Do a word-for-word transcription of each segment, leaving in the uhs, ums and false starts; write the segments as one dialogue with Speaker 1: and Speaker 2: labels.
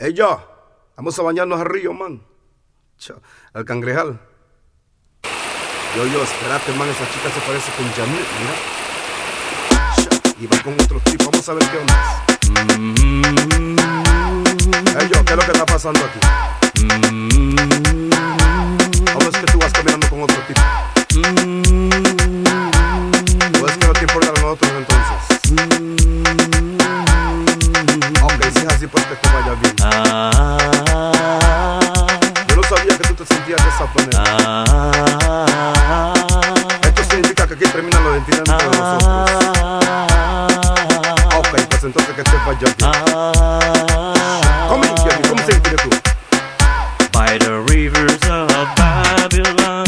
Speaker 1: Ey, yo, vamos a bañarnos al río, man. Ch- Al cangrejal. Yo, yo, espérate, man, esa chica se parece con Janet, mira. Ch- Y va con otro tipo, vamos a ver qué onda. Mm-hmm. Ey, yo, ¿qué es lo que está pasando aquí? Mm-hmm. ¿Cómo es que tú vas caminando con otro tipo? Mm-hmm. ¿O es que no te importan los otros entonces? Mm-hmm. Ok, si es así, pues que te vaya bien. Ah. Yo no sabía que tú te sentías de esa manera. Ah. Esto significa que aquí termina la identidad entre nosotros. Ah. Ok, pues entonces que te vaya bien. Ah. ¿Cómo, ¿Cómo se entiende tú?
Speaker 2: By the rivers of Babylon,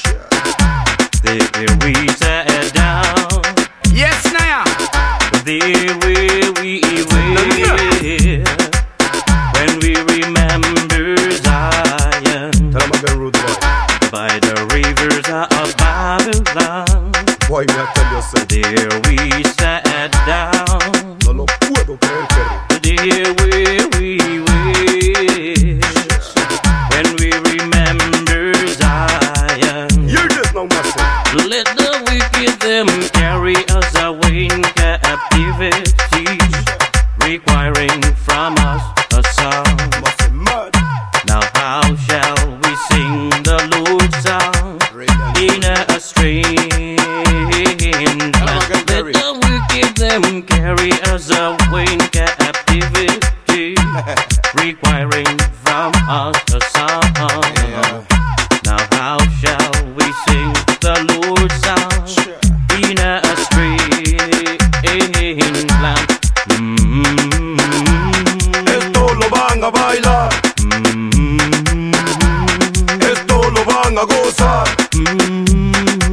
Speaker 2: there we sat down.
Speaker 1: Yes, Naya.
Speaker 2: There we we wait when we remember Zion.
Speaker 1: Tell him again, rude boy.
Speaker 2: By the rivers of Babylon,
Speaker 1: Boy, me a tell you so.
Speaker 2: there we sat down.
Speaker 1: No lo puedo creer, Kerry.
Speaker 2: There we we wait when we remember Zion.
Speaker 1: You just know myself.
Speaker 2: Let the wicked them carry us away in captivity, requiring from us a song.
Speaker 1: Must be mad.
Speaker 2: Now how shall we sing the Lord's song in a strange land? Let the wicked them carry us away in captivity, requiring from us a song.
Speaker 1: Yeah.
Speaker 2: Now how shall we sing the Lord's song in a strange land? Mm-hmm.
Speaker 1: Esto lo van a bailar.
Speaker 2: Mm-hmm.
Speaker 1: Esto lo van a gozar.
Speaker 2: Mm-hmm.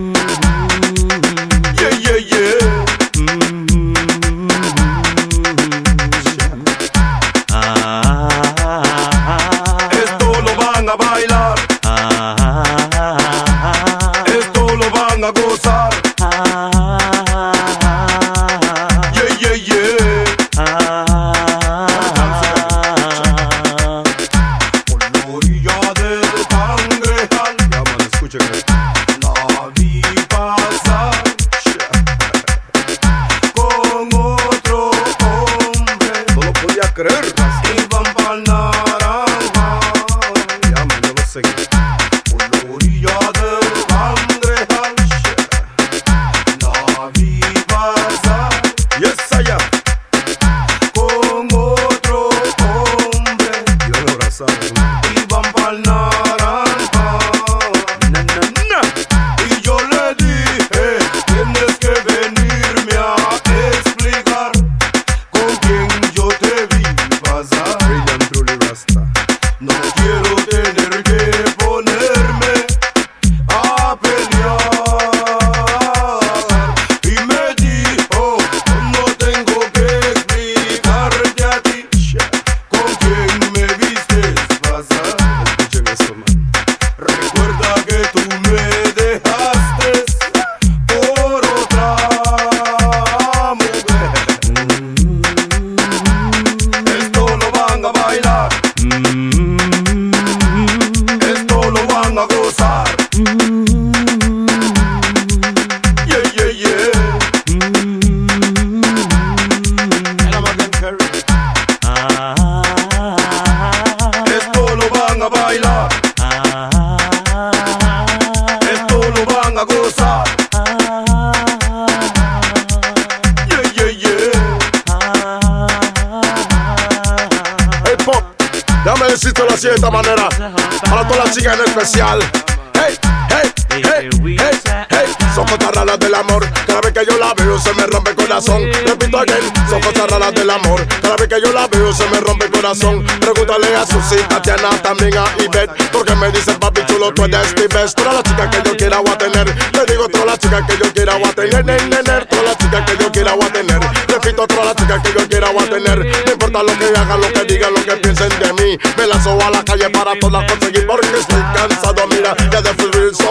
Speaker 1: Yeah, yeah, yeah.
Speaker 2: Ah,
Speaker 1: Esto lo van a bailar.
Speaker 2: ah,
Speaker 1: Esto lo van a gozar. Yeah, yeah, yeah. Por la orilla del cangrejal. Ya, man, escuchen esto. La vi pasar con otro hombre. No lo podía creer. Iban pa'l naranjal. Ya, man, yo lo seguí. Por la orilla del cangrejal. La vi pasar. Yes, allá. Con otro hombre. Yo lo abrazaba. Iban pa'l naranjal. Na, na, na. Y yo le dije, tienes que venirme a explicar con quién yo te vi pasar. Brilliant, truly Rasta. No quiero tener que ponerme a pelear. Y me dijo, no tengo que explicarte a ti con quién me vistes pasar. Escuchen esto, man. Recuerda que tú me dejaste por otra mujer. Esto lo van a bailar. Esto lo van a gozar. Yeah, yeah, yeah. Esto lo van a bailar. Esto lo van a gozar. Yeah, yeah, yeah. Hey, Pop, déjame decírtelo así de esta manera. Para todas las chicas en especial. Hey, hey, hey, hey, hey. Son cosas raras del amor. Cada vez que yo la veo se me rompe el corazón. Repito again. Son cosas raras del amor. Cada vez que yo la veo se me rompe el corazón. Pregúntale a Susi, Tatiana, también a Ivette. Porque me dicen papi chulo, tú eres mi best. Todas las chicas que yo quiera voy a tener. Le digo todas las chicas que yo quiera voy a tener. Nener, todas las chicas que yo quiera voy a tener. Repito todas las chicas que yo quiera voy a tener. No importa lo que hagan, lo que digan, lo que piensen de mí. Me lanzo a la calle para todas conseguir porque estoy cansado, mira, ya de Free Son. Son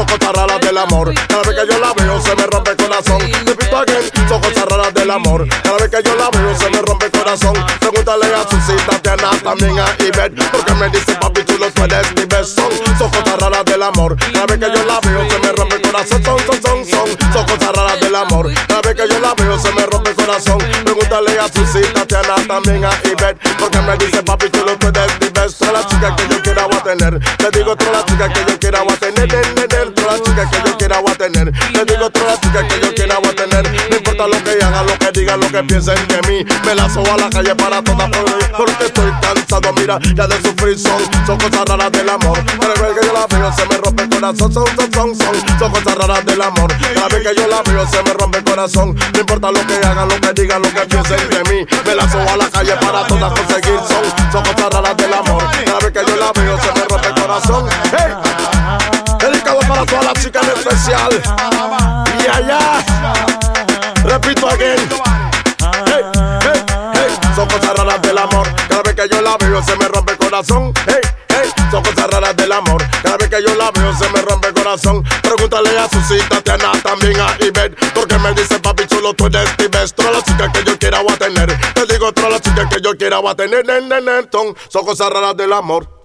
Speaker 1: cosas raras del amor. Cada vez que yo la veo se me rompe el corazón. Repito again, son cosas raras del amor. Cada vez que yo la veo se me rompe el corazón. Pregúntale a Susita, Tiana, también a Ivette, porque me dice papi chulo, tú eres mi besón. Son cosas raras del amor. Cada vez que yo la veo se me rompe el corazón. Son, son, son, son, son cosas raras del amor. Cada vez que yo la veo se me rompe el corazón. Pregúntale a Susita, Tiana, también a Ivette, porque me dice papi chulo, tú eres mi besón. Todas las chicas que yo quiera voy a tener. Te digo todas las chicas que yo quiera voy a tener. Todas las chicas que yo quiera voy a tener. Te digo todas las chicas que yo quiera voy a tener. No importa lo que hagan, lo que digan, lo que piensen de mí. Me lanzo a la calle para todas porque estoy cansado, mira, ya de sufrir son. Son cosas raras del amor. Cada vez que yo la veo se me rompe el corazón. Son, son, son, son, son cosas raras del amor. Cada vez que yo la veo se me rompe el corazón. No importa lo que hagan, lo que digan, lo que piensen de mí. Me lanzo a la calle para todas conseguir son. Son cosas raras del amor. Cada vez que yo la veo se me rompe el corazón. Hey, dedicado para todas las chicas en especial. Y allá, repito again. Hey, hey, hey, son cosas raras del amor. Cada vez que yo la veo se me rompe el corazón. Hey, hey, son cosas raras del amor. Cada vez que yo la veo se me rompe el corazón. Pregúntale a Susita, Tiana, también a Ivette, porque me dice papi chulo, tú eres mi best. Todas las chicas que yo quiera voy a tener. Te digo todas las chicas que yo quiera voy a tener. Son, son cosas raras del amor.